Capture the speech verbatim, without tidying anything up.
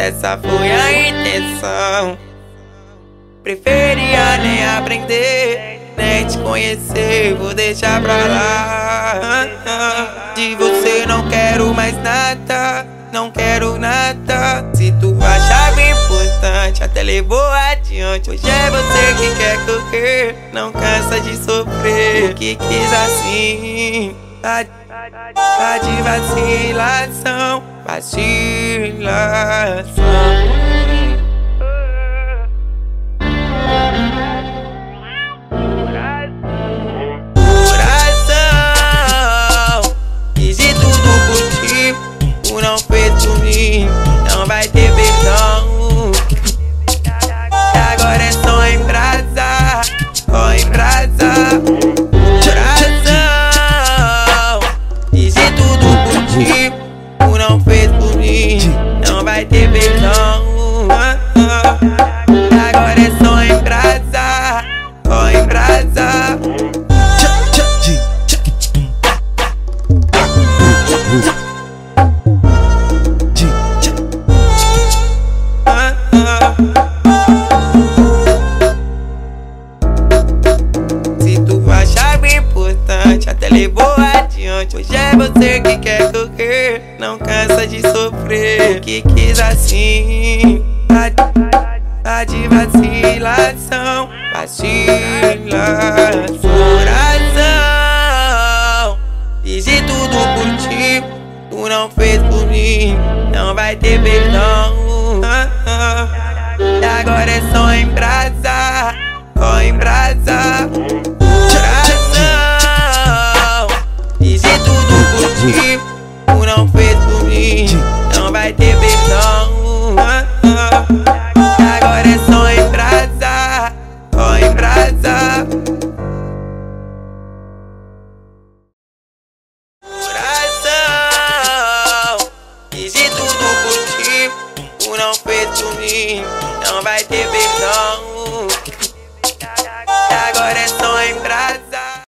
essa foi a intenção. Preferia nem aprender, nem te conhecer, vou deixar pra lá. De você não quero mais nada, não quero nada. Se tu achava importante, até levou adiante. Hoje é você que quer correr, não cansa de sofrer. O que quis assim, tá, tá de vacilação, vacilação. Não fez por mim, não vai ter perdão. Agora é só embrasar, só embrasar. Coração, fiz tudo por ti, tu não fez por mim, não vai ter perdão. Agora é só embrasar, só embrasar. Se tu achava importante, até levou adiante. Hoje é você que quer correr, não cansa de sofrer. O que quis assim, tá, tá de vacilação, vacilação. Coração, fiz de tudo por ti, tu não fez por mim, não vai ter perdão. Agora é só